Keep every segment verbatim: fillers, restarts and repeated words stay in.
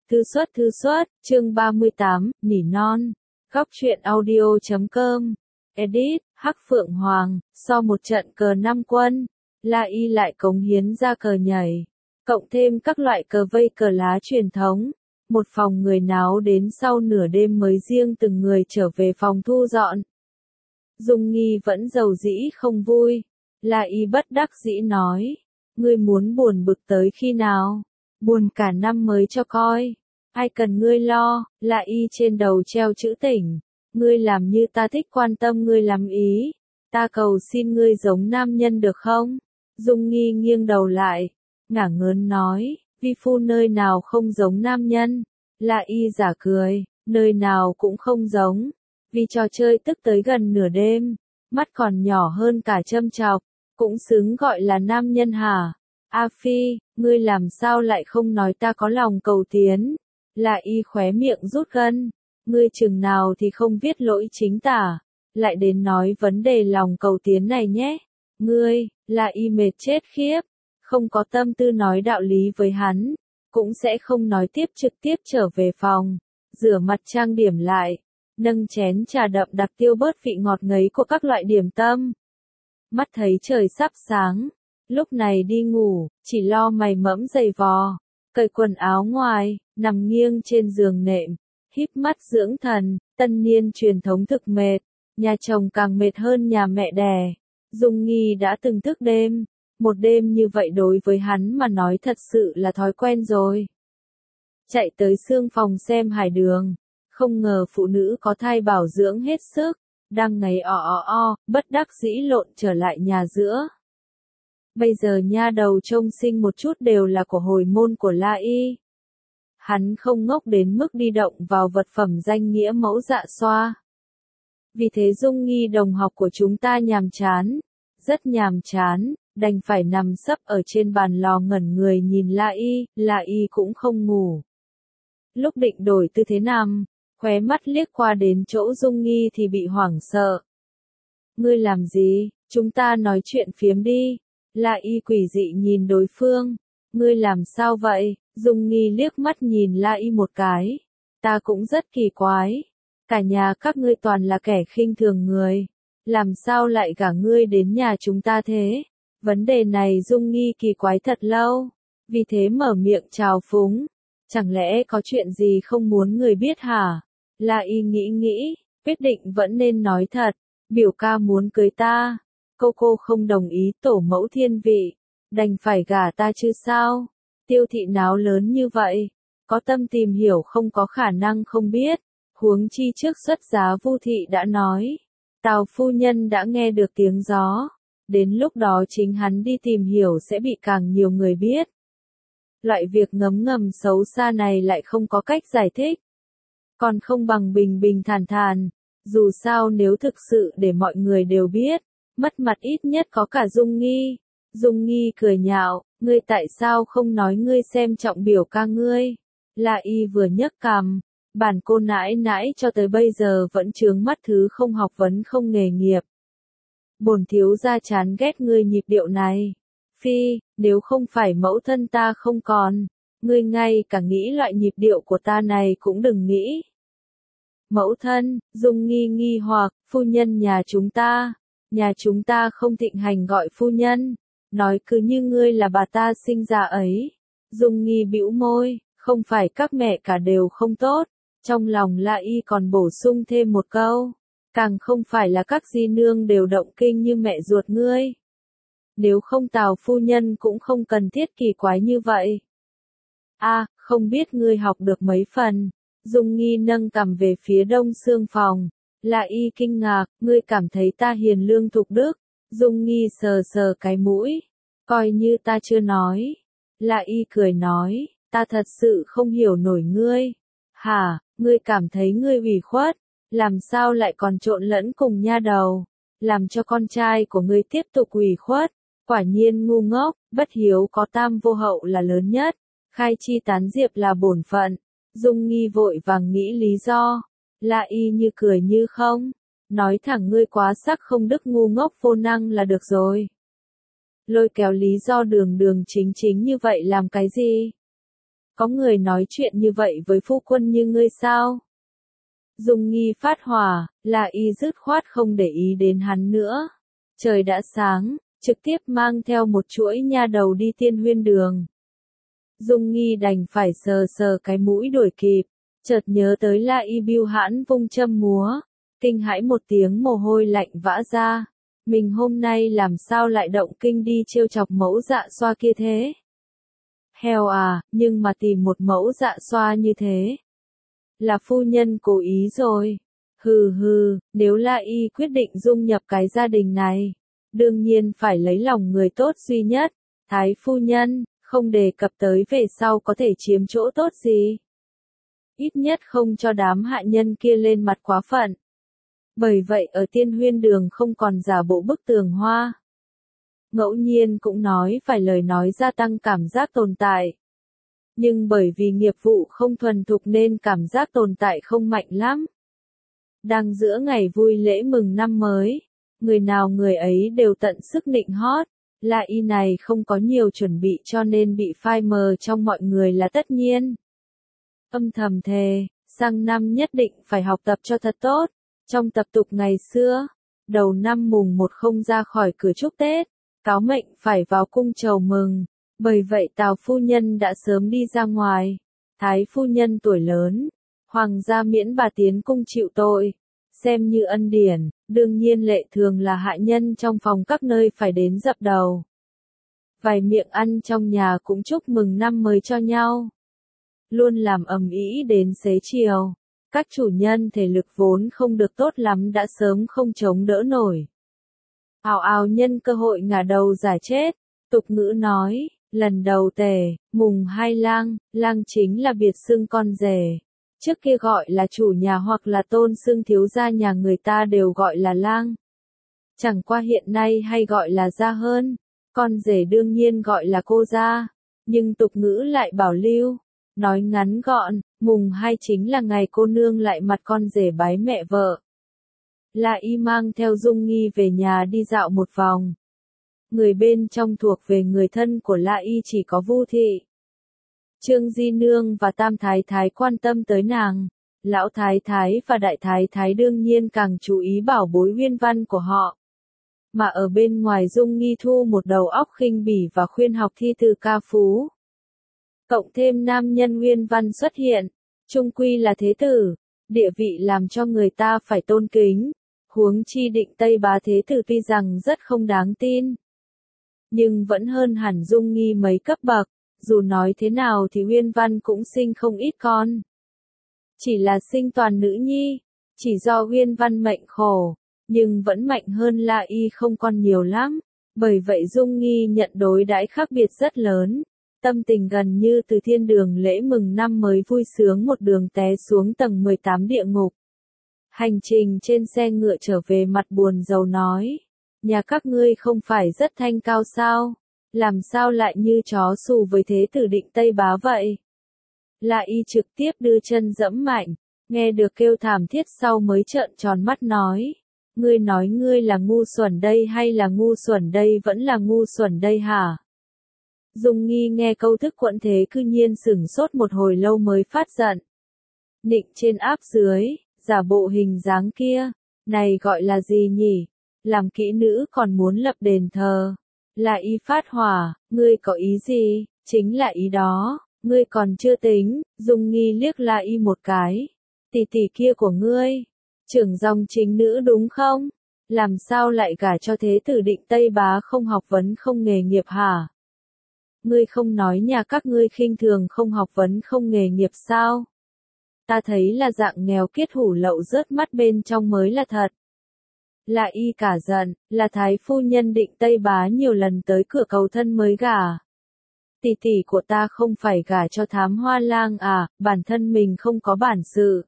Thư xuất thư xuất, chương ba mươi tám, nỉ non. Góc truyện audio chấm com. Edit, Hắc Phượng Hoàng, sau một trận cờ năm quân, La Y lại cống hiến ra cờ nhảy, cộng thêm các loại cờ vây cờ lá truyền thống. Một phòng người náo đến sau nửa đêm mới riêng từng người trở về phòng thu dọn. Dung Nghi vẫn giàu dĩ không vui. La Y bất đắc dĩ nói, ngươi muốn buồn bực tới khi nào? Buồn cả năm mới cho coi. Ai cần ngươi lo, La Y trên đầu treo chữ tỉnh. Ngươi làm như ta thích quan tâm ngươi lắm ý. Ta cầu xin ngươi giống nam nhân được không? Dung Nghi nghiêng đầu lại, ngả ngớn nói, vi phu nơi nào không giống nam nhân? La Y giả cười, nơi nào cũng không giống. Vì trò chơi tức tới gần nửa đêm, mắt còn nhỏ hơn cả châm chọc, cũng xứng gọi là nam nhân hả? A Phi, ngươi làm sao lại không nói ta có lòng cầu tiến? La Y khóe miệng rút gân, ngươi chừng nào thì không viết lỗi chính tả, lại đến nói vấn đề lòng cầu tiến này nhé. Ngươi, La Y mệt chết khiếp, không có tâm tư nói đạo lý với hắn, cũng sẽ không nói tiếp, trực tiếp trở về phòng, rửa mặt trang điểm lại, nâng chén trà đậm đặc tiêu bớt vị ngọt ngấy của các loại điểm tâm. Mắt thấy trời sắp sáng, lúc này đi ngủ, chỉ lo mày mẫm giày vò, cởi quần áo ngoài, nằm nghiêng trên giường nệm, híp mắt dưỡng thần. Tân niên truyền thống thực mệt, nhà chồng càng mệt hơn nhà mẹ đẻ. Dung Nghi đã từng thức đêm, một đêm như vậy đối với hắn mà nói thật sự là thói quen rồi. Chạy tới xương phòng xem Hải Đường, không ngờ phụ nữ có thai bảo dưỡng hết sức, đang ngáy o o o, bất đắc dĩ lộn trở lại nhà giữa. Bây giờ nha đầu trông sinh một chút đều là của hồi môn của La Y. Hắn không ngốc đến mức đi động vào vật phẩm danh nghĩa mẫu dạ xoa. Vì thế Dung Nghi đồng học của chúng ta nhàm chán, rất nhàm chán, đành phải nằm sấp ở trên bàn lò ngẩn người nhìn La Y, La Y cũng không ngủ. Lúc định đổi tư thế nằm, khóe mắt liếc qua đến chỗ Dung Nghi thì bị hoảng sợ. Ngươi làm gì, chúng ta nói chuyện phiếm đi. La Y quỷ dị nhìn đối phương, ngươi làm sao vậy? Dung Nghi liếc mắt nhìn La Y một cái, ta cũng rất kỳ quái, cả nhà các ngươi toàn là kẻ khinh thường người, làm sao lại gả ngươi đến nhà chúng ta thế? Vấn đề này Dung Nghi kỳ quái thật lâu, vì thế mở miệng trào phúng, chẳng lẽ có chuyện gì không muốn người biết hả? La Y nghĩ nghĩ, quyết định vẫn nên nói thật, biểu ca muốn cưới ta. Cô cô không đồng ý tổ mẫu thiên vị, đành phải gả ta chứ sao? Tiêu thị náo lớn như vậy, có tâm tìm hiểu không có khả năng không biết, huống chi trước xuất giá Vu thị đã nói. Tào phu nhân đã nghe được tiếng gió, đến lúc đó chính hắn đi tìm hiểu sẽ bị càng nhiều người biết. Loại việc ngấm ngầm xấu xa này lại không có cách giải thích. Còn không bằng bình bình thản thản, dù sao nếu thực sự để mọi người đều biết, mất mặt ít nhất có cả Dung Nghi. Dung Nghi cười nhạo, ngươi tại sao không nói ngươi xem trọng biểu ca ngươi? La Y vừa nhấc cằm, bản cô nãi nãi cho tới bây giờ vẫn chướng mắt thứ không học vấn không nghề nghiệp. Bổn thiếu gia chán ghét ngươi nhịp điệu này. Phi, nếu không phải mẫu thân ta không còn, ngươi ngay cả nghĩ loại nhịp điệu của ta này cũng đừng nghĩ. Mẫu thân, Dung Nghi nghi hoặc, phu nhân nhà chúng ta, nhà chúng ta không thịnh hành gọi phu nhân, nói cứ như ngươi là bà ta sinh ra ấy. Dung Nghi bĩu môi, không phải các mẹ cả đều không tốt, trong lòng La Y còn bổ sung thêm một câu, càng không phải là các di nương đều động kinh như mẹ ruột ngươi. Nếu không Tào phu nhân cũng không cần thiết kỳ quái như vậy. A, à, không biết ngươi học được mấy phần. Dung Nghi nâng cằm về phía đông xương phòng. La Y kinh ngạc, ngươi cảm thấy ta hiền lương thục đức? Dung Nghi sờ sờ cái mũi, coi như ta chưa nói. La Y cười nói, ta thật sự không hiểu nổi ngươi. Hả, ngươi cảm thấy ngươi ủy khuất, làm sao lại còn trộn lẫn cùng nha đầu, làm cho con trai của ngươi tiếp tục ủy khuất, quả nhiên ngu ngốc, bất hiếu có tam vô hậu là lớn nhất, khai chi tán diệp là bổn phận. Dung Nghi vội vàng nghĩ lý do. La Y như cười như không, nói thẳng ngươi quá sắc không đức ngu ngốc vô năng là được rồi. Lôi kéo lý do đường đường chính chính như vậy làm cái gì? Có người nói chuyện như vậy với phu quân như ngươi sao? Dung Nghi phát hỏa, La Y dứt khoát không để ý đến hắn nữa. Trời đã sáng, trực tiếp mang theo một chuỗi nha đầu đi Tiên Huyên Đường. Dung Nghi đành phải sờ sờ cái mũi đuổi kịp, chợt nhớ tới La Y bưu hãn vung châm múa, kinh hãi một tiếng mồ hôi lạnh vã ra. Mình hôm nay làm sao lại động kinh đi trêu chọc mẫu dạ xoa kia thế? Heo à, nhưng mà tìm một mẫu dạ xoa như thế. Là phu nhân cố ý rồi. Hừ hừ, nếu La Y quyết định dung nhập cái gia đình này, đương nhiên phải lấy lòng người tốt duy nhất. Thái phu nhân, không đề cập tới về sau có thể chiếm chỗ tốt gì. Ít nhất không cho đám hạ nhân kia lên mặt quá phận. Bởi vậy ở Tiên Huyên Đường không còn giả bộ bức tường hoa. Ngẫu nhiên cũng nói vài lời nói gia tăng cảm giác tồn tại. Nhưng bởi vì nghiệp vụ không thuần thục nên cảm giác tồn tại không mạnh lắm. Đang giữa ngày vui lễ mừng năm mới, người nào người ấy đều tận sức nịnh hót. La Y này không có nhiều chuẩn bị cho nên bị phai mờ trong mọi người là tất nhiên. Âm thầm thề, sang năm nhất định phải học tập cho thật tốt. Trong tập tục ngày xưa, đầu năm mùng một không ra khỏi cửa chúc Tết, cáo mệnh phải vào cung chầu mừng. Bởi vậy Tào phu nhân đã sớm đi ra ngoài. Thái phu nhân tuổi lớn, hoàng gia miễn bà tiến cung chịu tội, xem như ân điển, đương nhiên lệ thường là hạ nhân trong phòng các nơi phải đến dập đầu. Vài miệng ăn trong nhà cũng chúc mừng năm mới cho nhau. Luôn làm ầm ĩ đến xế chiều. Các chủ nhân thể lực vốn không được tốt lắm đã sớm không chống đỡ nổi. Ào ào nhân cơ hội ngả đầu giải chết. Tục ngữ nói, lần đầu tề, mùng hai lang, lang chính là biệt xưng con rể. Trước kia gọi là chủ nhà hoặc là tôn xưng thiếu gia nhà người ta đều gọi là lang. Chẳng qua hiện nay hay gọi là gia hơn. Con rể đương nhiên gọi là cô gia. Nhưng tục ngữ lại bảo lưu. Nói ngắn gọn, mùng hai chính là ngày cô nương lại mặt con rể bái mẹ vợ. La Y mang theo Dung Nghi về nhà đi dạo một vòng. Người bên trong thuộc về người thân của La Y chỉ có Vu Thị. Trương Di Nương và Tam Thái Thái quan tâm tới nàng. Lão Thái Thái và Đại Thái Thái đương nhiên càng chú ý bảo bối Uyên Văn của họ. Mà ở bên ngoài Dung Nghi thu một đầu óc khinh bỉ và khuyên học thi từ ca phú. Cộng thêm nam nhân Uyên Văn xuất hiện, chung quy là thế tử, địa vị làm cho người ta phải tôn kính. Huống chi Định Tây Bá thế tử tuy rằng rất không đáng tin, nhưng vẫn hơn hẳn Dung Nghi mấy cấp bậc. Dù nói thế nào thì Uyên Văn cũng sinh không ít con. Chỉ là sinh toàn nữ nhi, chỉ do Uyên Văn mệnh khổ, nhưng vẫn mạnh hơn La Y không con nhiều lắm. Bởi vậy Dung Nghi nhận đối đãi khác biệt rất lớn. Tâm tình gần như từ thiên đường lễ mừng năm mới vui sướng một đường té xuống tầng mười tám địa ngục. Hành trình trên xe ngựa trở về mặt buồn rầu nói. Nhà các ngươi không phải rất thanh cao sao? Làm sao lại như chó xù với thế tử Định Tây Bá vậy? La Y trực tiếp đưa chân dẫm mạnh, nghe được kêu thảm thiết sau mới trợn tròn mắt nói. Ngươi nói ngươi là ngu xuẩn đây hay là ngu xuẩn đây vẫn là ngu xuẩn đây hả? Dung Nghi nghe câu thức quẫn thế cư nhiên sửng sốt một hồi lâu mới phát giận. Nịnh trên áp dưới, giả bộ hình dáng kia, này gọi là gì nhỉ? Làm kỹ nữ còn muốn lập đền thờ. La Y phát hỏa, ngươi có ý gì? Chính là ý đó, ngươi còn chưa tính. Dung Nghi liếc La Y một cái. Tỷ tỷ kia của ngươi, trưởng dòng chính nữ đúng không? Làm sao lại gả cho thế tử Định Tây Bá không học vấn không nghề nghiệp hả? Ngươi không nói nhà các ngươi khinh thường không học vấn không nghề nghiệp sao? Ta thấy là dạng nghèo kiết hủ lậu rớt mắt bên trong mới là thật. La Y cả giận, là thái phu nhân Định Tây Bá nhiều lần tới cửa cầu thân mới gả. Tỷ tỷ của ta không phải gả cho thám hoa lang à, bản thân mình không có bản sự.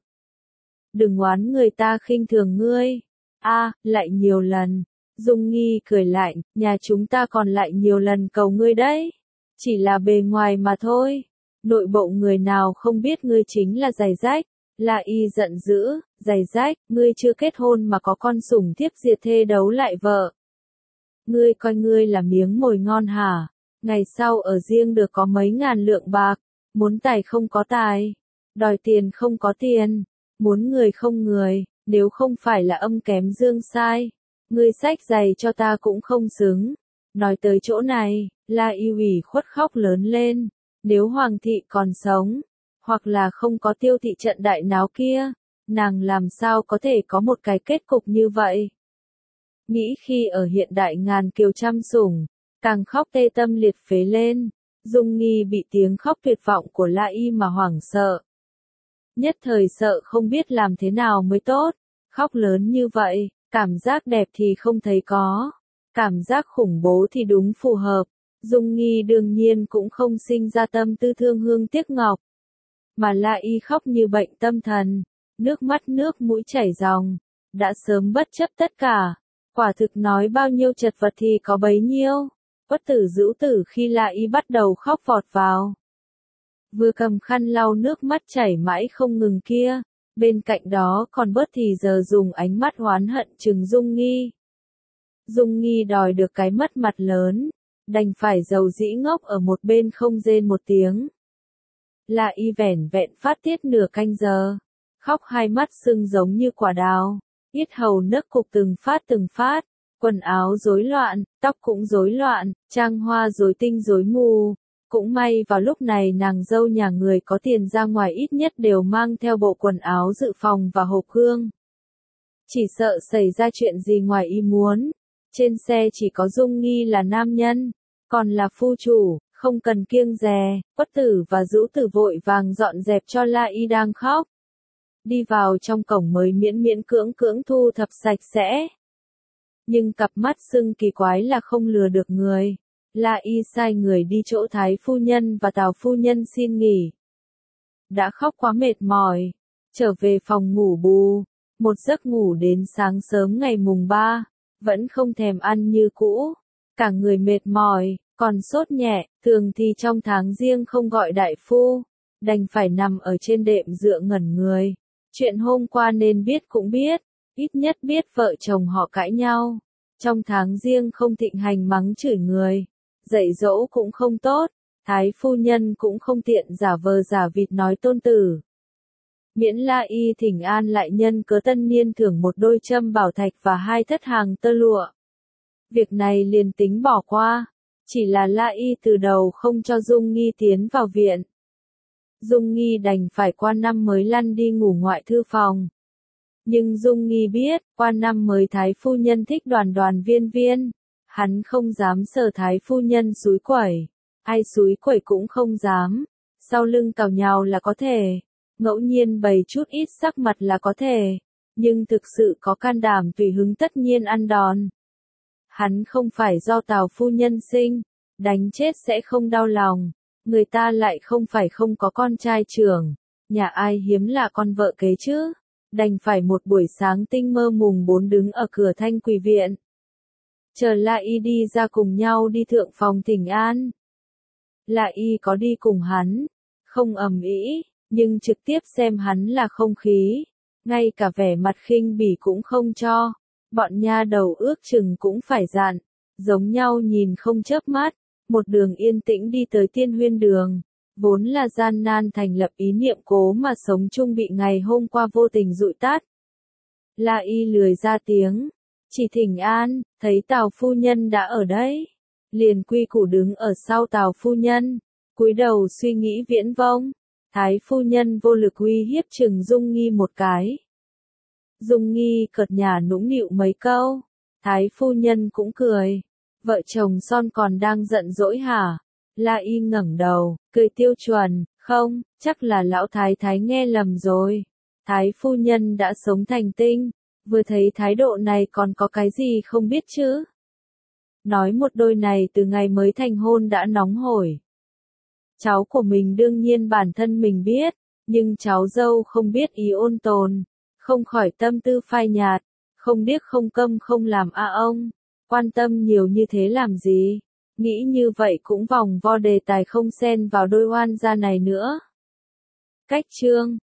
Đừng oán người ta khinh thường ngươi. A, lại nhiều lần. Dung Nghi cười lạnh, nhà chúng ta còn lại nhiều lần cầu ngươi đấy. Chỉ là bề ngoài mà thôi. Nội bộ người nào không biết ngươi chính là giày rách. La Y giận dữ, giày rách, ngươi chưa kết hôn mà có con sủng thiếp diệt thê đấu lại vợ. Ngươi coi ngươi là miếng mồi ngon hả? Ngày sau ở riêng được có mấy ngàn lượng bạc, muốn tài không có tài, đòi tiền không có tiền, muốn người không người, nếu không phải là âm kém dương sai, ngươi xách giày cho ta cũng không xứng. Nói tới chỗ này, La Y ủy khuất khóc lớn lên, nếu Hoàng thị còn sống, hoặc là không có Tiêu thị trận đại náo kia, nàng làm sao có thể có một cái kết cục như vậy. Nghĩ khi ở hiện đại ngàn kiều trăm sủng, càng khóc tê tâm liệt phế lên, Dung Nghi bị tiếng khóc tuyệt vọng của La Y mà hoảng sợ. Nhất thời sợ không biết làm thế nào mới tốt, khóc lớn như vậy, cảm giác đẹp thì không thấy có, cảm giác khủng bố thì đúng phù hợp. Dung Nghi đương nhiên cũng không sinh ra tâm tư thương hương tiếc ngọc, mà La Y khóc như bệnh tâm thần, nước mắt nước mũi chảy ròng, đã sớm bất chấp tất cả, quả thực nói bao nhiêu chật vật thì có bấy nhiêu. Bất tử dữu tử khi La Y bắt đầu khóc vọt vào, vừa cầm khăn lau nước mắt chảy mãi không ngừng kia, bên cạnh đó còn bớt thì giờ dùng ánh mắt oán hận trừng Dung Nghi. Dung Nghi đòi được cái mất mặt lớn, đành phải dầu dĩ ngốc ở một bên không rên một tiếng. La Y vẻn vẹn phát tiết nửa canh giờ, khóc hai mắt sưng giống như quả đào, yết hầu nấc cục từng phát từng phát, quần áo rối loạn, tóc cũng rối loạn, trang hoa rối tinh rối mù. Cũng may vào lúc này nàng dâu nhà người có tiền ra ngoài ít nhất đều mang theo bộ quần áo dự phòng và hộp hương. Chỉ sợ xảy ra chuyện gì ngoài ý muốn. Trên xe chỉ có Dung Nghi là nam nhân, còn là phu chủ, không cần kiêng dè. Bất tử và Dữu Tử vội vàng dọn dẹp cho La Y đang khóc. Đi vào trong cổng mới miễn miễn cưỡng cưỡng thu thập sạch sẽ. Nhưng cặp mắt sưng kỳ quái là không lừa được người. La Y sai người đi chỗ Thái phu nhân và Tào phu nhân xin nghỉ. Đã khóc quá mệt mỏi, trở về phòng ngủ bù, một giấc ngủ đến sáng sớm ngày mùng ba, vẫn không thèm ăn như cũ, cả người mệt mỏi, còn sốt nhẹ, thường thì trong tháng riêng không gọi đại phu, đành phải nằm ở trên đệm dựa ngẩn người. Chuyện hôm qua nên biết cũng biết, ít nhất biết vợ chồng họ cãi nhau, trong tháng riêng không thịnh hành mắng chửi người. Dạy dỗ cũng không tốt, Thái phu nhân cũng không tiện giả vờ giả vịt nói tôn tử. Miễn La Y thỉnh an lại nhân cớ tân niên thưởng một đôi châm bảo thạch và hai thất hàng tơ lụa. Việc này liền tính bỏ qua, chỉ là La Y từ đầu không cho Dung Nghi tiến vào viện. Dung Nghi đành phải qua năm mới lăn đi ngủ ngoại thư phòng. Nhưng Dung Nghi biết, qua năm mới Thái phu nhân thích đoàn đoàn viên viên. Hắn không dám sờ Thái phu nhân xúi quẩy, ai xúi quẩy cũng không dám, sau lưng cào nhào là có thể, ngẫu nhiên bày chút ít sắc mặt là có thể, nhưng thực sự có can đảm tùy hứng tất nhiên ăn đòn. Hắn không phải do Tào phu nhân sinh, đánh chết sẽ không đau lòng, người ta lại không phải không có con trai trưởng, nhà ai hiếm là con vợ kế chứ, đành phải một buổi sáng tinh mơ mùng bốn đứng ở cửa Thanh Quỳ viện. Chờ La Y đi ra cùng nhau đi thượng phòng thỉnh an. La Y có đi cùng hắn, không ầm ĩ, nhưng trực tiếp xem hắn là không khí, ngay cả vẻ mặt khinh bỉ cũng không cho. Bọn nha đầu ước chừng cũng phải dặn, giống nhau nhìn không chớp mắt, một đường yên tĩnh đi tới Tiên Huyên đường, vốn là gian nan thành lập ý niệm cố mà sống chung bị ngày hôm qua vô tình dụi tắt. La Y lười ra tiếng. Chỉ thỉnh an, thấy Tào phu nhân đã ở đấy, liền quy củ đứng ở sau Tào phu nhân, cúi đầu suy nghĩ viễn vông. Thái phu nhân vô lực uy hiếp chừng Dung Nghi một cái. Dung Nghi cợt nhả nũng nịu mấy câu, Thái phu nhân cũng cười. Vợ chồng son còn đang giận dỗi hả? La Y ngẩng đầu, cười tiêu chuẩn, không, chắc là lão thái thái nghe lầm rồi. Thái phu nhân đã sống thành tinh. Vừa thấy thái độ này còn có cái gì không biết chứ? Nói một đôi này từ ngày mới thành hôn đã nóng hổi. Cháu của mình đương nhiên bản thân mình biết, nhưng cháu dâu không biết ý ôn tồn, không khỏi tâm tư phai nhạt, không điếc không câm không làm a ông, quan tâm nhiều như thế làm gì? Nghĩ như vậy cũng vòng vo đề tài không xen vào đôi oan gia này nữa. Cách chương